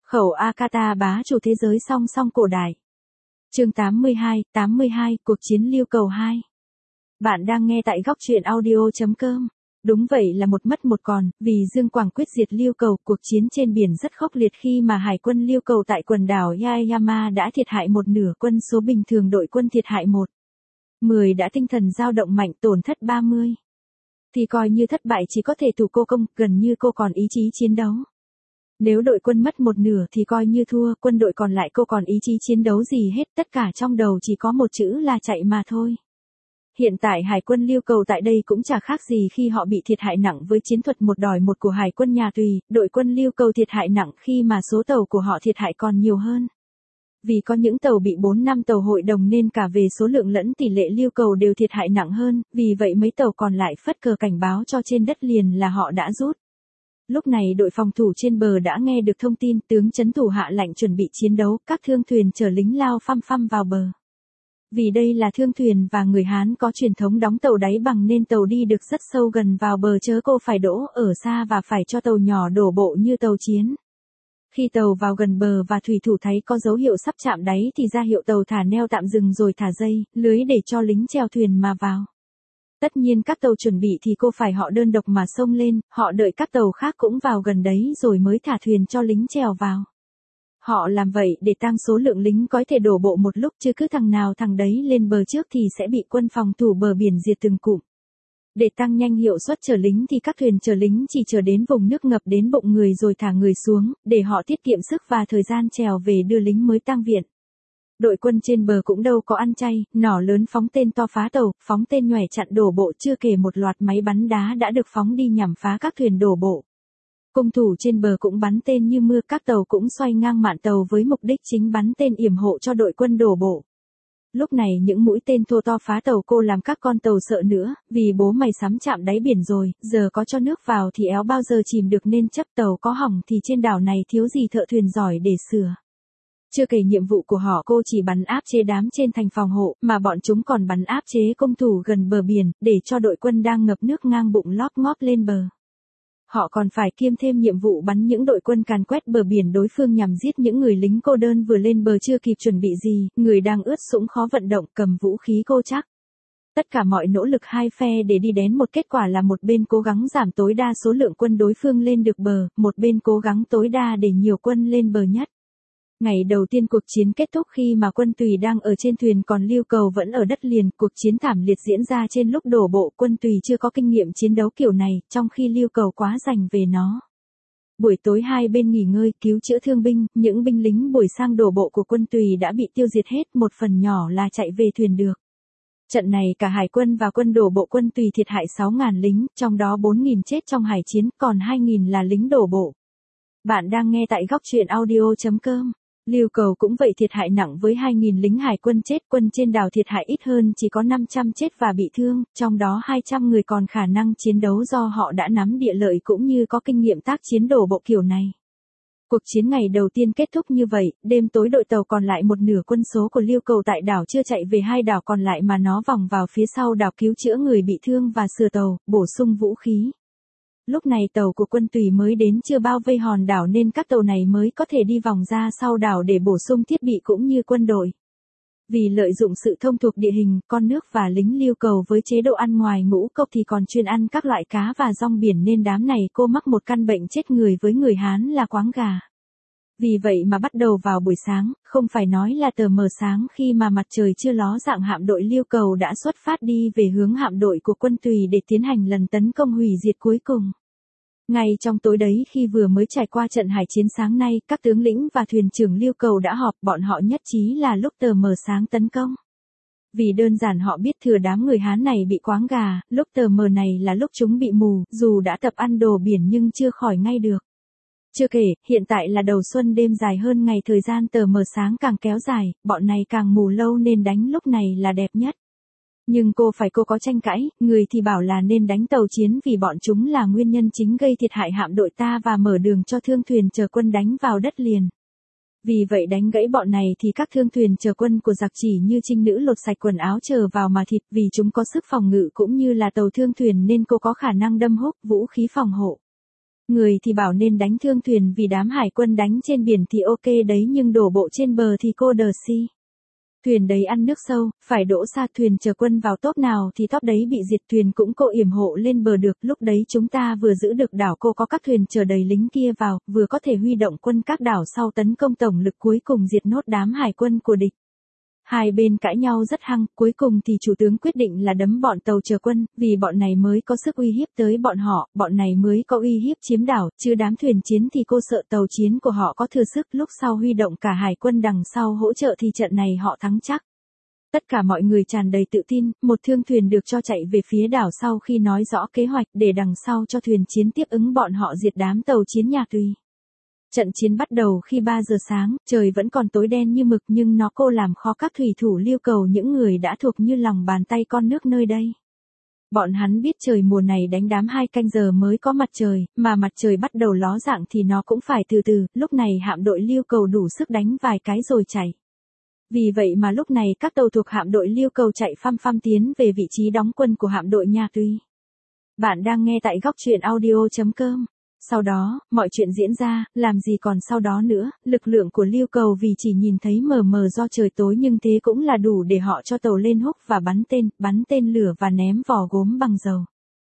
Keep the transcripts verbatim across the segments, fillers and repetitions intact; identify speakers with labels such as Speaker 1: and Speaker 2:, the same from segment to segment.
Speaker 1: Khẩu Akata bá chủ thế giới song song cổ đại. Chương tám mươi hai, tám mươi hai, cuộc chiến Lưu Cầu hai. Bạn đang nghe tại góc truyện audio chấm com. Đúng vậy là một mất một còn, vì Dương Quảng quyết diệt Lưu Cầu, cuộc chiến trên biển rất khốc liệt khi mà hải quân Lưu Cầu tại quần đảo Yaeyama đã thiệt hại một nửa quân số bình thường, đội quân thiệt hại một. mười đã tinh thần dao động mạnh, tổn thất ba mươi. Thì coi như thất bại chỉ có thể thủ cô công, gần như cô còn ý chí chiến đấu. Nếu đội quân mất một nửa thì coi như thua, quân đội còn lại cô còn ý chí chiến đấu gì hết, tất cả trong đầu chỉ có một chữ là chạy mà thôi. Hiện tại hải quân Lưu Cầu tại đây cũng chả khác gì khi họ bị thiệt hại nặng với chiến thuật một đòi một của hải quân nhà Tùy, đội quân Lưu Cầu thiệt hại nặng khi mà số tàu của họ thiệt hại còn nhiều hơn. Vì có những tàu bị bốn năm tàu hội đồng nên cả về số lượng lẫn tỷ lệ Lưu Cầu đều thiệt hại nặng hơn, vì vậy mấy tàu còn lại phất cờ cảnh báo cho trên đất liền là họ đã rút. Lúc này đội phòng thủ trên bờ đã nghe được thông tin, tướng trấn thủ hạ lệnh chuẩn bị chiến đấu, các thương thuyền chở lính lao phăm phăm vào bờ. Vì đây là thương thuyền và người Hán có truyền thống đóng tàu đáy bằng nên tàu đi được rất sâu gần vào bờ, chớ cô phải đỗ ở xa và phải cho tàu nhỏ đổ bộ như tàu chiến. Khi tàu vào gần bờ và thủy thủ thấy có dấu hiệu sắp chạm đáy thì ra hiệu tàu thả neo tạm dừng rồi thả dây, lưới để cho lính chèo thuyền mà vào. Tất nhiên các tàu chuẩn bị thì cô phải họ đơn độc mà xông lên, họ đợi các tàu khác cũng vào gần đấy rồi mới thả thuyền cho lính chèo vào. Họ làm vậy để tăng số lượng lính có thể đổ bộ một lúc, chứ cứ thằng nào thằng đấy lên bờ trước thì sẽ bị quân phòng thủ bờ biển diệt từng cụm. Để tăng nhanh hiệu suất chở lính thì các thuyền chở lính chỉ chở đến vùng nước ngập đến bụng người rồi thả người xuống, để họ tiết kiệm sức và thời gian chèo về đưa lính mới tăng viện. Đội quân trên bờ cũng đâu có ăn chay, nỏ lớn phóng tên to phá tàu, phóng tên nhòe chặn đổ bộ, chưa kể một loạt máy bắn đá đã được phóng đi nhằm phá các thuyền đổ bộ. Cung thủ trên bờ cũng bắn tên như mưa, các tàu cũng xoay ngang mạn tàu với mục đích chính bắn tên yểm hộ cho đội quân đổ bộ. Lúc này những mũi tên thô to phá tàu cô làm các con tàu sợ nữa, vì bố mày sắm chạm đáy biển rồi, giờ có cho nước vào thì éo bao giờ chìm được, nên chấp tàu có hỏng thì trên đảo này thiếu gì thợ thuyền giỏi để sửa. Chưa kể nhiệm vụ của họ cô chỉ bắn áp chế đám trên thành phòng hộ, mà bọn chúng còn bắn áp chế công thủ gần bờ biển, để cho đội quân đang ngập nước ngang bụng lóp ngóp lên bờ. Họ còn phải kiêm thêm nhiệm vụ bắn những đội quân càn quét bờ biển đối phương nhằm giết những người lính cô đơn vừa lên bờ chưa kịp chuẩn bị gì, người đang ướt sũng khó vận động, cầm vũ khí cô chắc. Tất cả mọi nỗ lực hai phe để đi đến một kết quả là một bên cố gắng giảm tối đa số lượng quân đối phương lên được bờ, một bên cố gắng tối đa để nhiều quân lên bờ nhất. Ngày đầu tiên cuộc chiến kết thúc khi mà quân Tùy đang ở trên thuyền còn Lưu Cầu vẫn ở đất liền, cuộc chiến thảm liệt diễn ra trên lúc đổ bộ, quân Tùy chưa có kinh nghiệm chiến đấu kiểu này, trong khi Lưu Cầu quá rành về nó. Buổi tối hai bên nghỉ ngơi, cứu chữa thương binh, những binh lính buổi sang đổ bộ của quân Tùy đã bị tiêu diệt hết, một phần nhỏ là chạy về thuyền được. Trận này cả hải quân và quân đổ bộ quân Tùy thiệt hại sáu nghìn lính, trong đó bốn nghìn chết trong hải chiến, còn hai nghìn là lính đổ bộ. Bạn đang nghe tại góc truyện audio chấm com. Lưu Cầu cũng vậy, thiệt hại nặng với hai nghìn lính hải quân chết, quân trên đảo thiệt hại ít hơn, chỉ có năm trăm chết và bị thương, trong đó hai trăm người còn khả năng chiến đấu do họ đã nắm địa lợi cũng như có kinh nghiệm tác chiến đổ bộ kiểu này. Cuộc chiến ngày đầu tiên kết thúc như vậy, đêm tối đội tàu còn lại một nửa quân số của Lưu Cầu tại đảo chưa chạy về hai đảo còn lại mà nó vòng vào phía sau đảo cứu chữa người bị thương và sửa tàu, bổ sung vũ khí. Lúc này tàu của quân Tùy mới đến chưa bao vây hòn đảo nên các tàu này mới có thể đi vòng ra sau đảo để bổ sung thiết bị cũng như quân đội. Vì lợi dụng sự thông thuộc địa hình, con nước và lính Lưu Cầu với chế độ ăn ngoài ngũ cốc thì còn chuyên ăn các loại cá và rong biển nên đám này cô mắc một căn bệnh chết người với người Hán là quáng gà. Vì vậy mà bắt đầu vào buổi sáng, không phải nói là tờ mờ sáng khi mà mặt trời chưa ló dạng, hạm đội Lưu Cầu đã xuất phát đi về hướng hạm đội của quân Tùy để tiến hành lần tấn công hủy diệt cuối cùng. Ngay trong tối đấy khi vừa mới trải qua trận hải chiến sáng nay, các tướng lĩnh và thuyền trưởng Lưu Cầu đã họp, bọn họ nhất trí là lúc tờ mờ sáng tấn công. Vì đơn giản họ biết thừa đám người Hán này bị quáng gà, lúc tờ mờ này là lúc chúng bị mù, dù đã tập ăn đồ biển nhưng chưa khỏi ngay được. Chưa kể, hiện tại là đầu xuân, đêm dài hơn ngày, thời gian tờ mờ sáng càng kéo dài, bọn này càng mù lâu nên đánh lúc này là đẹp nhất. Nhưng cô phải cô có tranh cãi, người thì bảo là nên đánh tàu chiến vì bọn chúng là nguyên nhân chính gây thiệt hại hạm đội ta và mở đường cho thương thuyền chở quân đánh vào đất liền. Vì vậy đánh gãy bọn này thì các thương thuyền chở quân của giặc chỉ như trinh nữ lột sạch quần áo chờ vào mà thịt, vì chúng có sức phòng ngự cũng như là tàu thương thuyền nên cô có khả năng đâm húc vũ khí phòng hộ. Người thì bảo nên đánh thương thuyền vì đám hải quân đánh trên biển thì ok đấy nhưng đổ bộ trên bờ thì cô đờ si. Thuyền đấy ăn nước sâu, phải đỗ xa thuyền chờ quân vào top nào thì top đấy bị diệt thuyền cũng cô yểm hộ lên bờ được. Lúc đấy chúng ta vừa giữ được đảo cô có các thuyền chờ đầy lính kia vào, vừa có thể huy động quân các đảo sau tấn công tổng lực cuối cùng diệt nốt đám hải quân của địch. Hai bên cãi nhau rất hăng, cuối cùng thì chủ tướng quyết định là đấm bọn tàu chờ quân, vì bọn này mới có sức uy hiếp tới bọn họ, bọn này mới có uy hiếp chiếm đảo, chứ đám thuyền chiến thì cô sợ tàu chiến của họ có thừa sức, lúc sau huy động cả hải quân đằng sau hỗ trợ thì trận này họ thắng chắc. Tất cả mọi người tràn đầy tự tin, một thương thuyền được cho chạy về phía đảo sau khi nói rõ kế hoạch để đằng sau cho thuyền chiến tiếp ứng bọn họ diệt đám tàu chiến nhà Tùy. Trận chiến bắt đầu khi ba giờ sáng, trời vẫn còn tối đen như mực nhưng nó cô làm khó các thủy thủ Liêu Cầu những người đã thuộc như lòng bàn tay con nước nơi đây. Bọn hắn biết trời mùa này đánh đám hai canh giờ mới có mặt trời, mà mặt trời bắt đầu ló dạng thì nó cũng phải từ từ, lúc này hạm đội Liêu Cầu đủ sức đánh vài cái rồi chạy. Vì vậy mà lúc này các tàu thuộc hạm đội Liêu Cầu chạy phăm phăm tiến về vị trí đóng quân của hạm đội Nhà Tùy. Bạn đang nghe tại góc truyện audio chấm com. Sau đó, mọi chuyện diễn ra, làm gì còn sau đó nữa, lực lượng của Liêu Cầu vì chỉ nhìn thấy mờ mờ do trời tối nhưng thế cũng là đủ để họ cho tàu lên húc và bắn tên, bắn tên lửa và ném vỏ gốm bằng dầu.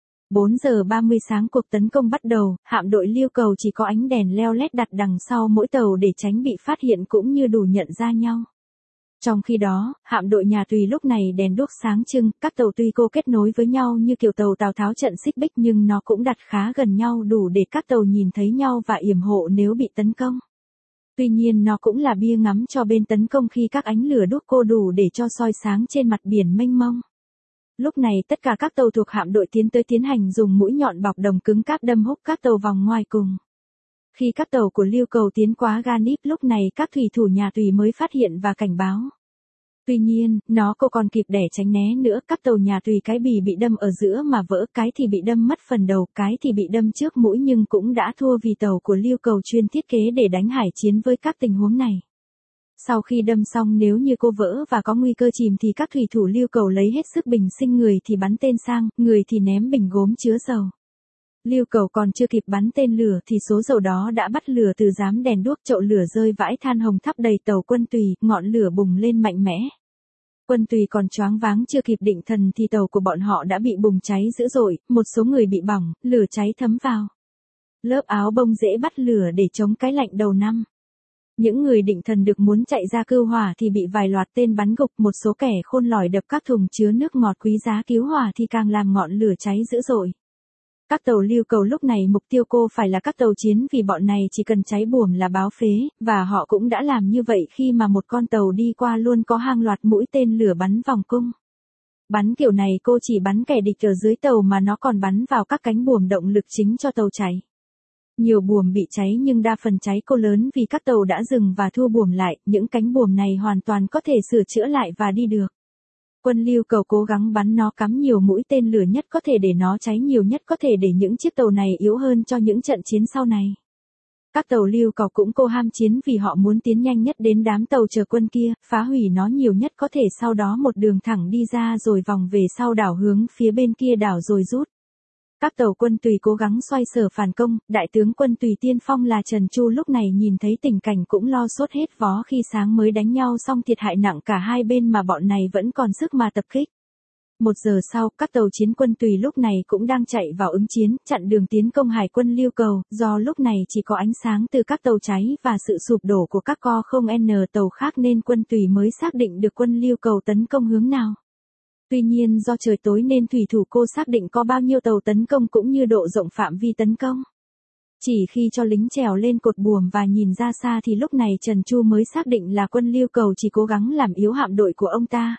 Speaker 1: bốn giờ ba mươi sáng cuộc tấn công bắt đầu, hạm đội Liêu Cầu chỉ có ánh đèn leo lét đặt đằng sau mỗi tàu để tránh bị phát hiện cũng như đủ nhận ra nhau. Trong khi đó, hạm đội Nhà Tùy lúc này đèn đuốc sáng trưng, các tàu tuy cô kết nối với nhau như kiểu tàu Tào Tháo trận Xích Bích nhưng nó cũng đặt khá gần nhau đủ để các tàu nhìn thấy nhau và yểm hộ nếu bị tấn công. Tuy nhiên nó cũng là bia ngắm cho bên tấn công khi các ánh lửa đuốc cô đủ để cho soi sáng trên mặt biển mênh mông. Lúc này tất cả các tàu thuộc hạm đội tiến tới tiến hành dùng mũi nhọn bọc đồng cứng cáp đâm húc các tàu vòng ngoài cùng. Khi các tàu của Liêu Cầu tiến quá ga Níp lúc này các thủy thủ Nhà Tùy mới phát hiện và cảnh báo. Tuy nhiên, nó cô còn kịp để tránh né nữa, các tàu Nhà Tùy cái bì bị đâm ở giữa mà vỡ, cái thì bị đâm mất phần đầu, cái thì bị đâm trước mũi nhưng cũng đã thua vì tàu của Liêu Cầu chuyên thiết kế để đánh hải chiến với các tình huống này. Sau khi đâm xong nếu như cô vỡ và có nguy cơ chìm thì các thủy thủ Liêu Cầu lấy hết sức bình sinh, người thì bắn tên sang, người thì ném bình gốm chứa dầu. Liêu Cầu còn chưa kịp bắn tên lửa thì số dầu đó đã bắt lửa từ giám đèn đuốc, chậu lửa rơi vãi than hồng thắp đầy tàu Quân Tùy, ngọn lửa bùng lên mạnh mẽ. Quân Tùy còn choáng váng chưa kịp định thần thì tàu của bọn họ đã bị bùng cháy dữ dội, một số người bị bỏng, lửa cháy thấm vào lớp áo bông dễ bắt lửa để chống cái lạnh đầu năm. Những người định thần được muốn chạy ra cứu hỏa thì bị vài loạt tên bắn gục, một số kẻ khôn lỏi đập các thùng chứa nước ngọt quý giá cứu hỏa thì càng làm ngọn lửa cháy dữ dội. Các tàu Liêu Cầu lúc này mục tiêu cô phải là các tàu chiến vì bọn này chỉ cần cháy buồm là báo phế, và họ cũng đã làm như vậy khi mà một con tàu đi qua luôn có hàng loạt mũi tên lửa bắn vòng cung. Bắn kiểu này cô chỉ bắn kẻ địch ở dưới tàu mà nó còn bắn vào các cánh buồm động lực chính cho tàu cháy. Nhiều buồm bị cháy nhưng đa phần cháy cô lớn vì các tàu đã dừng và thu buồm lại, những cánh buồm này hoàn toàn có thể sửa chữa lại và đi được. Quân Liêu Cầu cố gắng bắn nó cắm nhiều mũi tên lửa nhất có thể để nó cháy nhiều nhất có thể để những chiếc tàu này yếu hơn cho những trận chiến sau này. Các tàu Liêu Cầu cũng cô ham chiến vì họ muốn tiến nhanh nhất đến đám tàu chờ quân kia, phá hủy nó nhiều nhất có thể, sau đó một đường thẳng đi ra rồi vòng về sau đảo hướng phía bên kia đảo rồi rút. Các tàu Quân Tùy cố gắng xoay sở phản công, đại tướng Quân Tùy tiên phong là Trần Chu lúc này nhìn thấy tình cảnh cũng lo sốt hết vó khi sáng mới đánh nhau xong thiệt hại nặng cả hai bên mà bọn này vẫn còn sức mà tập kích. Một giờ sau, các tàu chiến Quân Tùy lúc này cũng đang chạy vào ứng chiến, chặn đường tiến công hải quân Liêu Cầu, do lúc này chỉ có ánh sáng từ các tàu cháy và sự sụp đổ của các co không N tàu khác nên Quân Tùy mới xác định được quân Liêu Cầu tấn công hướng nào. Tuy nhiên do trời tối nên thủy thủ cô xác định có bao nhiêu tàu tấn công cũng như độ rộng phạm vi tấn công. Chỉ khi cho lính trèo lên cột buồm và nhìn ra xa thì lúc này Trần Chu mới xác định là quân Liêu Cầu chỉ cố gắng làm yếu hạm đội của ông ta.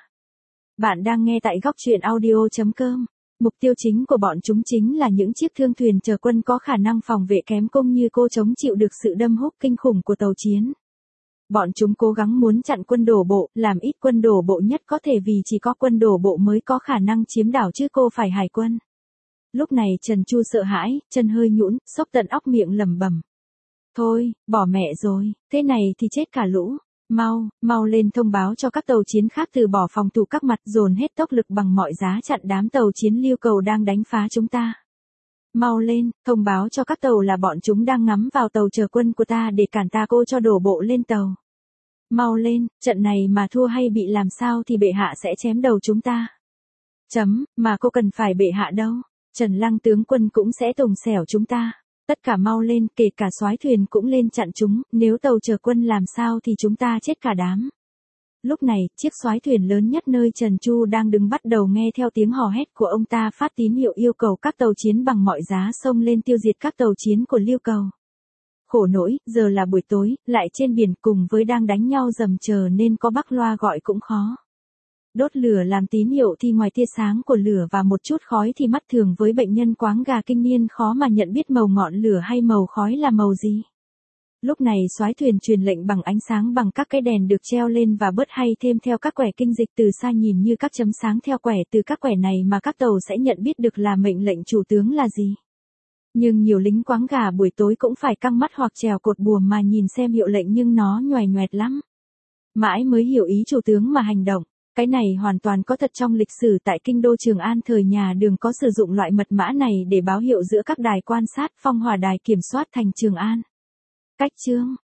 Speaker 1: Bạn đang nghe tại góc truyện audio chấm com. Mục tiêu chính của bọn chúng chính là những chiếc thương thuyền chở quân có khả năng phòng vệ kém cũng như cô chống chịu được sự đâm húc kinh khủng của tàu chiến. Bọn chúng cố gắng muốn chặn quân đổ bộ, làm ít quân đổ bộ nhất có thể vì chỉ có quân đổ bộ mới có khả năng chiếm đảo chứ cô phải hải quân. Lúc này Trần Chu sợ hãi, chân hơi nhũn, sốc tận óc miệng lẩm bẩm. Thôi, bỏ mẹ rồi, thế này thì chết cả lũ. Mau, mau lên thông báo cho các tàu chiến khác từ bỏ phòng thủ các mặt, dồn hết tốc lực bằng mọi giá chặn đám tàu chiến Liêu Cầu đang đánh phá chúng ta. Mau lên, thông báo cho các tàu là bọn chúng đang ngắm vào tàu chở quân của ta để cản ta cô cho đổ bộ lên tàu. Mau lên, trận này mà thua hay bị làm sao thì bệ hạ sẽ chém đầu chúng ta. Chấm, mà cô cần phải bệ hạ đâu. Trần Lăng tướng quân cũng sẽ tùng xẻo chúng ta. Tất cả mau lên, kể cả soái thuyền cũng lên chặn chúng, nếu tàu chở quân làm sao thì chúng ta chết cả đám. Lúc này, chiếc soái thuyền lớn nhất nơi Trần Chu đang đứng bắt đầu nghe theo tiếng hò hét của ông ta phát tín hiệu yêu cầu các tàu chiến bằng mọi giá xông lên tiêu diệt các tàu chiến của Liêu Cầu. Khổ nỗi, giờ là buổi tối, lại trên biển cùng với đang đánh nhau rầm chờ nên có bắc loa gọi cũng khó. Đốt lửa làm tín hiệu thì ngoài tia sáng của lửa và một chút khói thì mắt thường với bệnh nhân quáng gà kinh niên khó mà nhận biết màu ngọn lửa hay màu khói là màu gì. Lúc này soái thuyền truyền lệnh bằng ánh sáng bằng các cái đèn được treo lên và bớt hay thêm theo các quẻ kinh dịch từ xa nhìn như các chấm sáng theo quẻ, từ các quẻ này mà các tàu sẽ nhận biết được là mệnh lệnh chủ tướng là gì. Nhưng nhiều lính quáng gà buổi tối cũng phải căng mắt hoặc trèo cột buồm mà nhìn xem hiệu lệnh nhưng nó nhoài nhoẹt lắm. Mãi mới hiểu ý chủ tướng mà hành động. Cái này hoàn toàn có thật trong lịch sử tại kinh đô Trường An thời nhà Đường có sử dụng loại mật mã này để báo hiệu giữa các đài quan sát phong hỏa đài kiểm soát thành Trường An. Cách chương